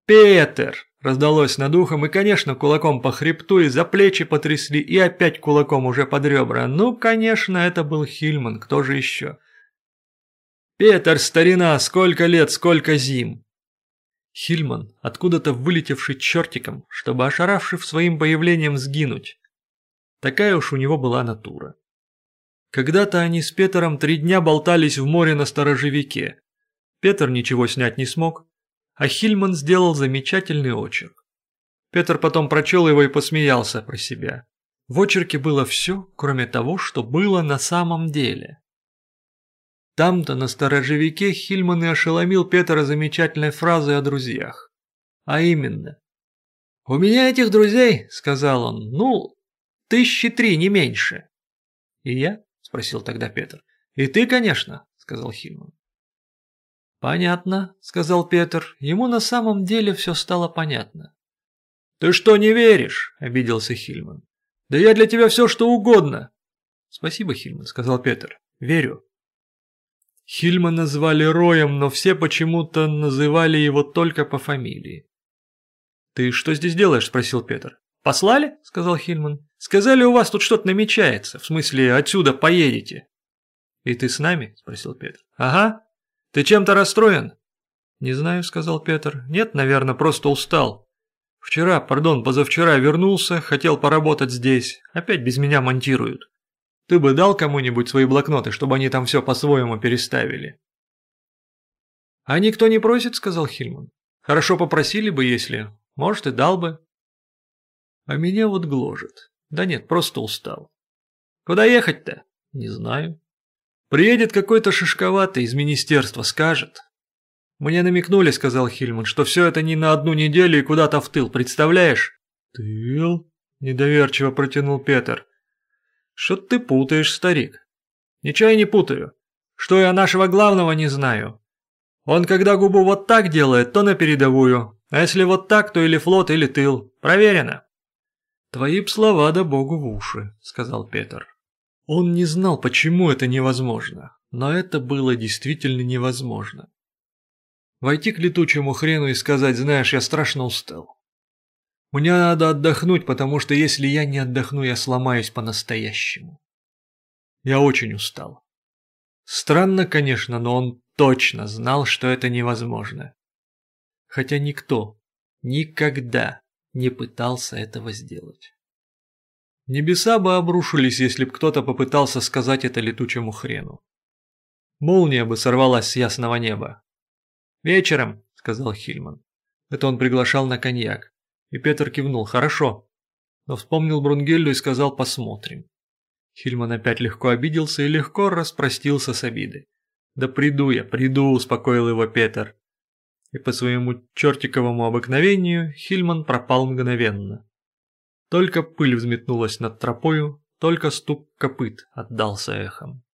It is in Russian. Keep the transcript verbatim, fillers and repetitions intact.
«Петер!» – раздалось над ухом, и, конечно, кулаком по хребту, и за плечи потрясли, и опять кулаком уже под ребра. Ну, конечно, это был Хильман, кто же еще? «Петер, старина, сколько лет, сколько зим!» Хильман, откуда-то вылетевший чертиком, чтобы, ошаравшив своим появлением, сгинуть. Такая уж у него была натура. Когда-то они с Петером три дня болтались в море на сторожевике. Петер ничего снять не смог, а Хильман сделал замечательный очерк. Петер потом прочел его и посмеялся про себя. В очерке было все, кроме того, что было на самом деле. Там-то на сторожевике Хильман и ошеломил Петера замечательной фразой о друзьях. А именно: «У меня этих друзей, — сказал он, — ну, тысячи три, не меньше». «И я?» — спросил тогда Петер. «И ты, конечно, — сказал Хильман». «Понятно, — сказал Петер, — ему на самом деле все стало понятно». «Ты что, не веришь?» — обиделся Хильман. «Да я для тебя все, что угодно». «Спасибо, Хильман, — сказал Петер, — верю». Хильмана звали Роем, но все почему-то называли его только по фамилии. «Ты что здесь делаешь?» – спросил Петер. «Послали?» – сказал Хильман. «Сказали, у вас тут что-то намечается, в смысле, отсюда поедете». «И ты с нами?» – спросил Петер. «Ага. Ты чем-то расстроен?» «Не знаю», – сказал Петер. «Нет, наверное, просто устал. Вчера, пардон, позавчера вернулся, хотел поработать здесь. Опять без меня монтируют. Ты бы дал кому-нибудь свои блокноты, чтобы они там все по-своему переставили?» «А никто не просит», — сказал Хильман. «Хорошо попросили бы, если. Может, и дал бы». «А меня вот гложет. Да нет, просто устал». «Куда ехать-то?» «Не знаю». «Приедет какой-то шишковатый из министерства, скажет». «Мне намекнули», — сказал Хильман, — «что все это не на одну неделю и куда-то в тыл, представляешь?» «Тыл?» — недоверчиво протянул Петер. «Что ты путаешь, старик?» «Ничего я не путаю. Что я нашего главного не знаю. Он когда губу вот так делает, то на передовую, а если вот так, то или флот, или тыл. Проверено». «Твои б слова да богу в уши», — сказал Петер. Он не знал, почему это невозможно, но это было действительно невозможно. Войти к летучему хрену и сказать: «Знаешь, я страшно устал. Мне надо отдохнуть, потому что если я не отдохну, я сломаюсь по-настоящему. Я очень устал». Странно, конечно, но он точно знал, что это невозможно. Хотя никто никогда не пытался этого сделать. Небеса бы обрушились, если бы кто-то попытался сказать это летучему хрену. Молния бы сорвалась с ясного неба. «Вечером», — сказал Хильман. Это он приглашал на коньяк. И Петер кивнул: «Хорошо». Но вспомнил Брунгельду и сказал: «Посмотрим». Хильман опять легко обиделся и легко распростился с обидой. «Да приду я, приду», — успокоил его Петер. И по своему чертиковому обыкновению Хильман пропал мгновенно. Только пыль взметнулась над тропою, только стук копыт отдался эхом.